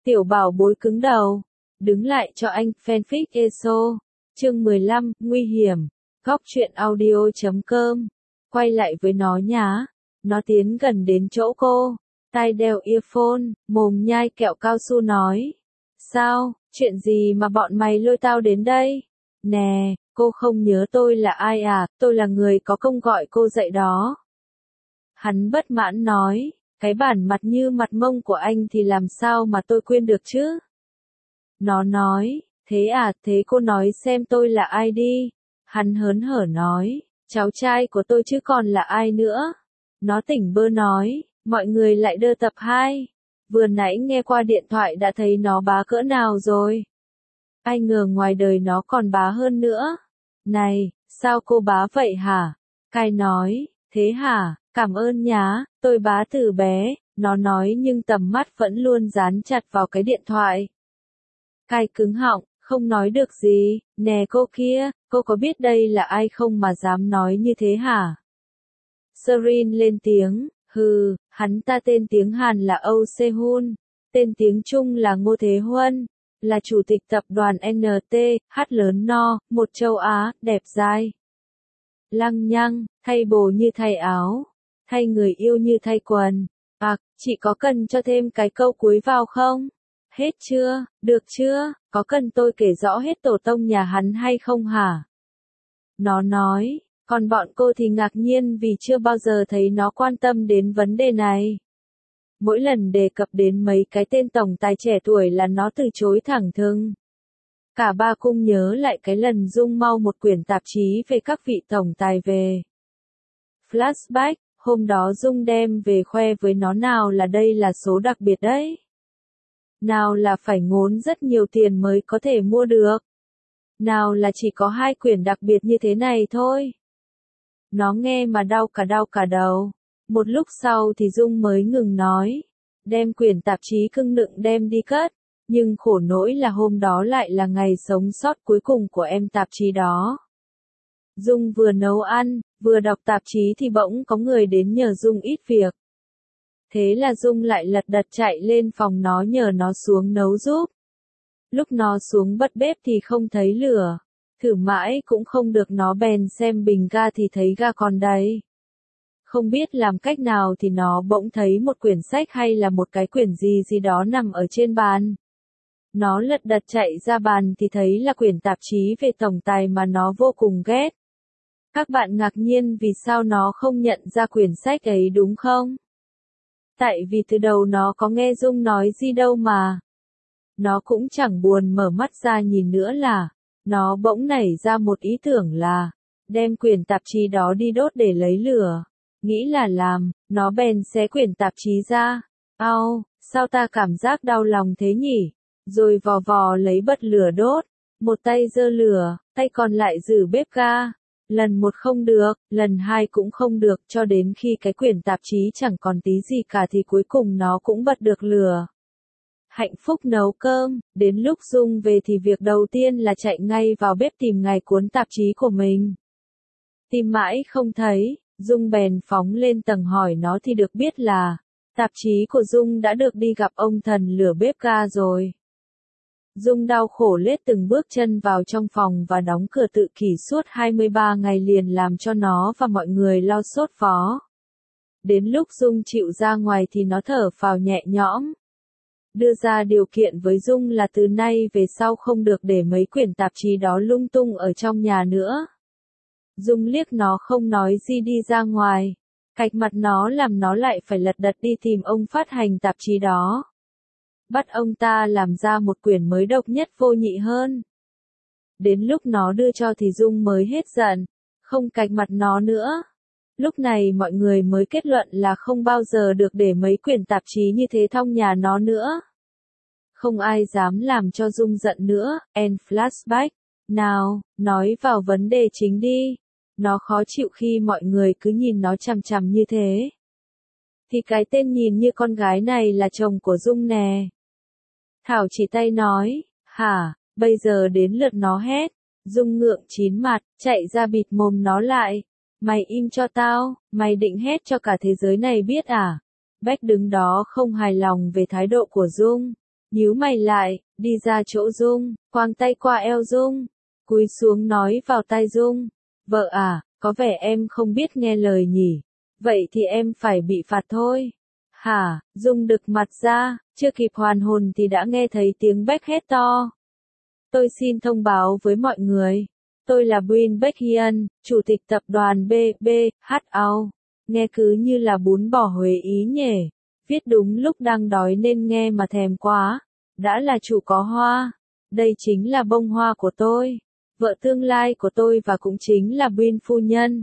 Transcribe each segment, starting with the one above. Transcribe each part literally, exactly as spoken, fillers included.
Tiểu bảo bối cứng đầu. Đứng lại cho anh, fanfic e ét o. Chương mười lăm, nguy hiểm. Góc truyện audio chấm com. Quay lại với nó nhá. Nó tiến gần đến chỗ cô. Tai đeo earphone, mồm nhai kẹo cao su nói. Sao, chuyện gì mà bọn mày lôi tao đến đây? Nè, cô không nhớ tôi là ai à, tôi là người có công gọi cô dậy đó. Hắn bất mãn nói, cái bản mặt như mặt mông của anh thì làm sao mà tôi quên được chứ? Nó nói, thế à, thế cô nói xem tôi là ai đi. Hắn hớn hở nói, cháu trai của tôi chứ còn là ai nữa. Nó tỉnh bơ nói, mọi người lại đơ tập hai. Vừa nãy nghe qua điện thoại đã thấy nó bá cỡ nào rồi. Ai ngờ ngoài đời nó còn bá hơn nữa. Này, sao cô bá vậy hả? Cai nói, thế hả, cảm ơn nhá, tôi bá từ bé, nó nói nhưng tầm mắt vẫn luôn dán chặt vào cái điện thoại. Cai cứng họng, không nói được gì, nè cô kia, cô có biết đây là ai không mà dám nói như thế hả? Serin lên tiếng, hừ, hắn ta tên tiếng Hàn là Âu Se-hun, tên tiếng Trung là Ngô Thế Huân, là chủ tịch tập đoàn en tê, hát lớn no, một châu Á, đẹp dai. Lăng nhăng, thay bồ như thay áo, thay người yêu như thay quần. À, chị có cần cho thêm cái câu cuối vào không? Hết chưa, được chưa, có cần tôi kể rõ hết tổ tông nhà hắn hay không hả? Nó nói, còn bọn cô thì ngạc nhiên vì chưa bao giờ thấy nó quan tâm đến vấn đề này. Mỗi lần đề cập đến mấy cái tên tổng tài trẻ tuổi là nó từ chối thẳng thừng. Cả ba cung nhớ lại cái lần Dung mau một quyển tạp chí về các vị tổng tài về. Flashback, hôm đó Dung đem về khoe với nó nào là đây là số đặc biệt đấy. Nào là phải ngốn rất nhiều tiền mới có thể mua được. Nào là chỉ có hai quyển đặc biệt như thế này thôi. Nó nghe mà đau cả đau cả đầu. Một lúc sau thì Dung mới ngừng nói. Đem quyển tạp chí cưng nựng đem đi cất. Nhưng khổ nỗi là hôm đó lại là ngày sống sót cuối cùng của em tạp chí đó. Dung vừa nấu ăn, vừa đọc tạp chí thì bỗng có người đến nhờ Dung ít việc. Thế là Dung lại lật đật chạy lên phòng nó nhờ nó xuống nấu giúp. Lúc nó xuống bật bếp thì không thấy lửa. Thử mãi cũng không được, nó bèn xem bình ga thì thấy ga còn đầy. Không biết làm cách nào thì nó bỗng thấy một quyển sách hay là một cái quyển gì gì đó nằm ở trên bàn. Nó lật đật chạy ra bàn thì thấy là quyển tạp chí về tổng tài mà nó vô cùng ghét. Các bạn ngạc nhiên vì sao nó không nhận ra quyển sách ấy đúng không? Tại vì từ đầu nó có nghe Dung nói gì đâu mà. Nó cũng chẳng buồn mở mắt ra nhìn nữa là, nó bỗng nảy ra một ý tưởng là, đem quyển tạp chí đó đi đốt để lấy lửa. Nghĩ là làm, nó bèn xé quyển tạp chí ra. Au, sao ta cảm giác đau lòng thế nhỉ? Rồi vò vò lấy bật lửa đốt. Một tay giơ lửa, tay còn lại giữ bếp ga. Lần một không được, lần hai cũng không được, cho đến khi cái quyển tạp chí chẳng còn tí gì cả thì cuối cùng nó cũng bật được lửa. Hạnh phúc nấu cơm, đến lúc Dung về thì việc đầu tiên là chạy ngay vào bếp tìm ngay cuốn tạp chí của mình. Tìm mãi không thấy, Dung bèn phóng lên tầng hỏi nó thì được biết là, tạp chí của Dung đã được đi gặp ông thần lửa bếp ga rồi. Dung đau khổ lết từng bước chân vào trong phòng và đóng cửa tự kỷ suốt hai mươi ba ngày liền làm cho nó và mọi người lo sốt phó. Đến lúc Dung chịu ra ngoài thì nó thở phào nhẹ nhõm. Đưa ra điều kiện với Dung là từ nay về sau không được để mấy quyển tạp chí đó lung tung ở trong nhà nữa. Dung liếc nó không nói gì đi ra ngoài. Cạch mặt nó làm nó lại phải lật đật đi tìm ông phát hành tạp chí đó. Bắt ông ta làm ra một quyển mới độc nhất vô nhị hơn. Đến lúc nó đưa cho thì Dung mới hết giận, không cạch mặt nó nữa. Lúc này mọi người mới kết luận là không bao giờ được để mấy quyển tạp chí như thế trong nhà nó nữa. Không ai dám làm cho Dung giận nữa, end flashback. Nào, nói vào vấn đề chính đi. Nó khó chịu khi mọi người cứ nhìn nó chằm chằm như thế. Thì cái tên nhìn như con gái này là chồng của Dung nè. Thảo chỉ tay nói, hả, bây giờ đến lượt nó hét. Dung ngượng chín mặt, chạy ra bịt mồm nó lại. Mày im cho tao, mày định hét cho cả thế giới này biết à? Beck đứng đó không hài lòng về thái độ của Dung. nhíu mày lại, đi ra chỗ Dung, quàng tay qua eo Dung, cúi xuống nói vào tai Dung, vợ à, có vẻ em không biết nghe lời nhỉ, vậy thì em phải bị phạt thôi. Hả, Dung đực mặt ra, chưa kịp hoàn hồn thì đã nghe thấy tiếng Beck hét to. Tôi xin thông báo với mọi người. Tôi là Brin Beckian, chủ tịch tập đoàn bê bê hát a o. Nghe cứ như là bún bò Huế ý nhỉ. Viết đúng lúc đang đói nên nghe mà thèm quá. Đã là chủ có hoa. Đây chính là bông hoa của tôi. Vợ tương lai của tôi và cũng chính là Brin phu nhân.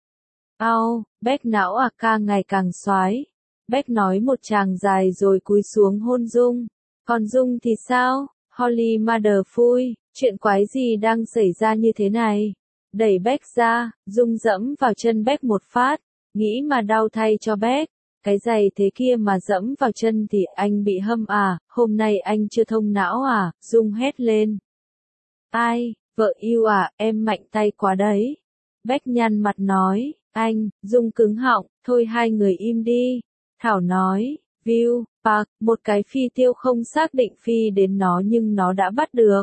Ao, Beck não à ca ngày càng xoái. Beck nói một tràng dài rồi cúi xuống hôn Dung. Còn Dung thì sao? Holy Mother phui, chuyện quái gì đang xảy ra như thế này? Đẩy Beck ra, Dung dẫm vào chân Beck một phát, nghĩ mà đau thay cho Beck. Cái giày thế kia mà dẫm vào chân thì anh bị hâm à, hôm nay anh chưa thông não à, Dung hét lên. Ai, vợ yêu à, em mạnh tay quá đấy. Beck nhăn mặt nói, anh, Dung cứng họng, thôi hai người im đi. Thảo nói, view, park, một cái phi tiêu không xác định phi đến nó nhưng nó đã bắt được.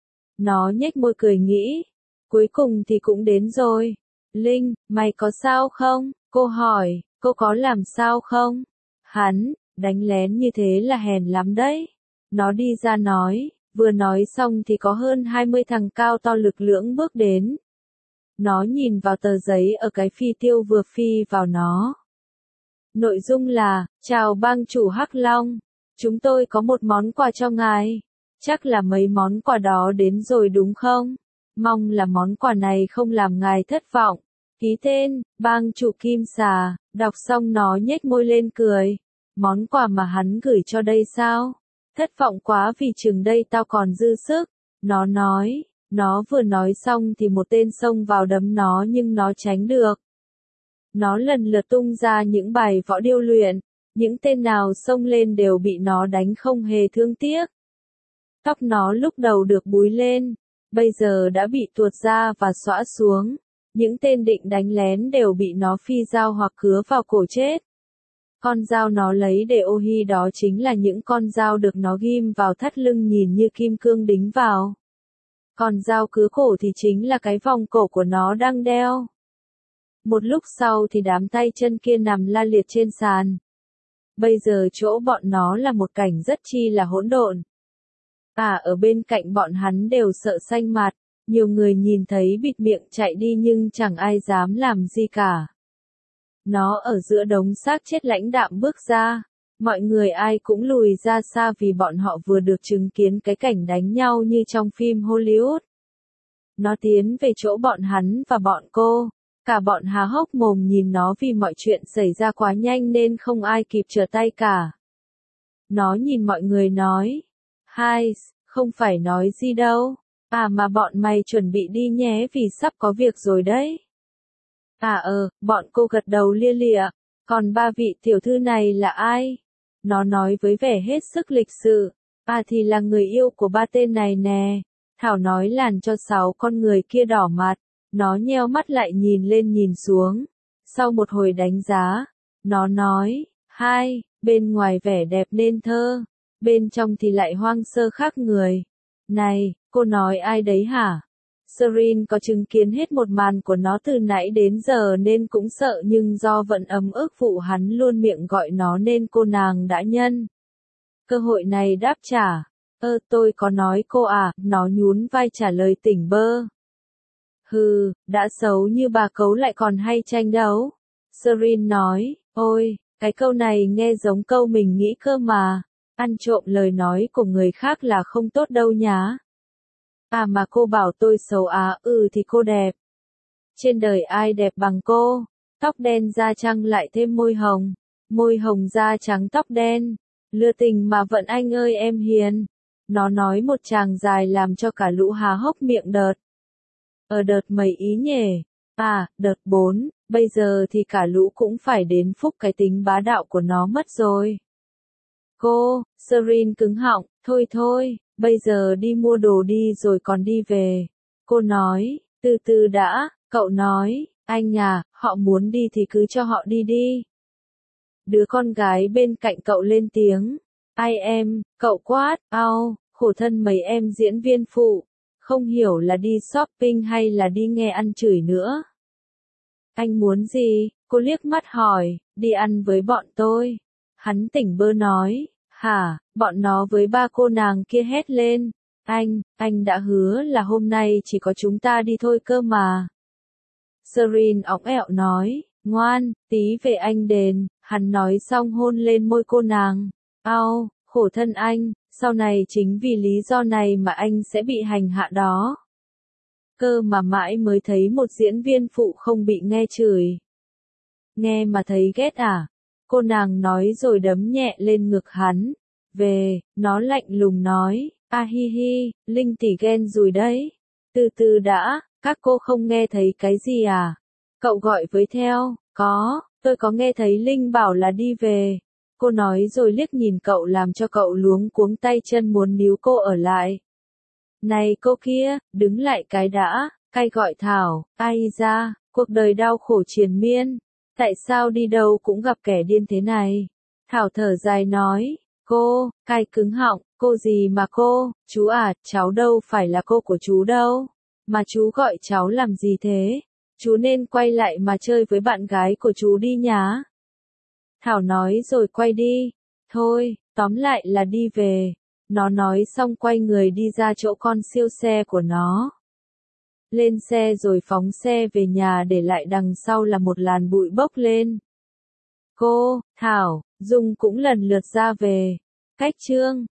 Nó nhếch môi cười nghĩ, cuối cùng thì cũng đến rồi. Linh, mày có sao không? Cô hỏi, cô có làm sao không? Hắn, đánh lén như thế là hèn lắm đấy. Nó đi ra nói, vừa nói xong thì có hơn hai mươi thằng cao to lực lưỡng bước đến. Nó nhìn vào tờ giấy ở cái phi tiêu vừa phi vào nó. Nội dung là, chào bang chủ Hắc Long, chúng tôi có một món quà cho ngài. Chắc là mấy món quà đó đến rồi đúng không? Mong là món quà này không làm ngài thất vọng. Ký tên, bang chủ Kim Xà, đọc xong nó nhếch môi lên cười. Món quà mà hắn gửi cho đây sao? Thất vọng quá vì chừng đây tao còn dư sức. Nó nói, nó vừa nói xong thì một tên xông vào đấm nó nhưng nó tránh được. Nó lần lượt tung ra những bài võ điêu luyện, những tên nào xông lên đều bị nó đánh không hề thương tiếc. Tóc nó lúc đầu được búi lên, bây giờ đã bị tuột ra và xõa xuống. Những tên định đánh lén đều bị nó phi dao hoặc cứa vào cổ chết. Con dao nó lấy để ô hi đó chính là những con dao được nó ghim vào thắt lưng nhìn như kim cương đính vào. Còn dao cứa cổ thì chính là cái vòng cổ của nó đang đeo. Một lúc sau thì đám tay chân kia nằm la liệt trên sàn. Bây giờ chỗ bọn nó là một cảnh rất chi là hỗn độn. À ở bên cạnh bọn hắn đều sợ xanh mặt, nhiều người nhìn thấy bịt miệng chạy đi nhưng chẳng ai dám làm gì cả. Nó ở giữa đống xác chết lãnh đạm bước ra, mọi người ai cũng lùi ra xa vì bọn họ vừa được chứng kiến cái cảnh đánh nhau như trong phim Hollywood. Nó tiến về chỗ bọn hắn và bọn cô. Cả bọn há hốc mồm nhìn nó vì mọi chuyện xảy ra quá nhanh nên không ai kịp trở tay cả. Nó nhìn mọi người nói, hai, không phải nói gì đâu, à mà bọn mày chuẩn bị đi nhé vì sắp có việc rồi đấy. À ờ, bọn cô gật đầu lia lịa, còn ba vị tiểu thư này là ai? Nó nói với vẻ hết sức lịch sự, à thì là người yêu của ba tên này nè. Thảo nói làm cho sáu con người kia đỏ mặt. Nó nheo mắt lại nhìn lên nhìn xuống. Sau một hồi đánh giá, nó nói, hai, bên ngoài vẻ đẹp nên thơ, bên trong thì lại hoang sơ khác người. Này, cô nói ai đấy hả? Serene có chứng kiến hết một màn của nó từ nãy đến giờ nên cũng sợ nhưng do vận ấm ức vụ hắn luôn miệng gọi nó nên cô nàng đã nhân cơ hội này đáp trả. Ơ tôi có nói cô à, nó nhún vai trả lời tỉnh bơ. Hừ, đã xấu như bà cấu lại còn hay tranh đấu. Serene nói, ôi, cái câu này nghe giống câu mình nghĩ cơ mà. Ăn trộm lời nói của người khác là không tốt đâu nhá. À mà cô bảo tôi xấu á, ừ thì cô đẹp. Trên đời ai đẹp bằng cô? Tóc đen da trắng lại thêm môi hồng. Môi hồng da trắng tóc đen. Lừa tình mà vận anh ơi em hiền. Nó nói một tràng dài làm cho cả lũ há hốc miệng đợt. Ở đợt mấy ý nhỉ? À, đợt bốn, bây giờ thì cả lũ cũng phải đến phúc cái tính bá đạo của nó mất rồi. Cô, Serene cứng họng, thôi thôi, bây giờ đi mua đồ đi rồi còn đi về. Cô nói, từ từ đã, cậu nói, anh à, họ muốn đi thì cứ cho họ đi đi. Đứa con gái bên cạnh cậu lên tiếng, Ai em, cậu quát, ao, khổ thân mấy em diễn viên phụ, không hiểu là đi shopping hay là đi nghe ăn chửi nữa. Anh muốn gì? Cô liếc mắt hỏi, đi ăn với bọn tôi. Hắn tỉnh bơ nói, hả, bọn nó với ba cô nàng kia hét lên. Anh, anh đã hứa là hôm nay chỉ có chúng ta đi thôi cơ mà. Serene óng ẹo nói, ngoan, tí về anh đền. Hắn nói xong hôn lên môi cô nàng. Ao, khổ thân anh, sau này chính vì lý do này mà anh sẽ bị hành hạ đó. Cơ mà mãi mới thấy một diễn viên phụ không bị nghe chửi. Nghe mà thấy ghét à? Cô nàng nói rồi đấm nhẹ lên ngực hắn. Về, nó lạnh lùng nói, a hi hi, Linh tỷ ghen rồi đấy. Từ từ đã, các cô không nghe thấy cái gì à? Cậu gọi với theo, có, tôi có nghe thấy Linh bảo là đi về. Cô nói rồi liếc nhìn cậu làm cho cậu luống cuống tay chân muốn níu cô ở lại. Này cô kia, đứng lại cái đã, cay gọi Thảo, ai ra, cuộc đời đau khổ triền miên. Tại sao đi đâu cũng gặp kẻ điên thế này? Thảo thở dài nói, cô, cay cứng họng, cô gì mà cô, chú à, cháu đâu phải là cô của chú đâu. Mà chú gọi cháu làm gì thế? Chú nên quay lại mà chơi với bạn gái của chú đi nhá. Thảo nói rồi quay đi. Thôi, tóm lại là đi về. Nó nói xong quay người đi ra chỗ con siêu xe của nó. Lên xe rồi phóng xe về nhà để lại đằng sau là một làn bụi bốc lên. Cô, Thảo, Dung cũng lần lượt ra về. Cách chương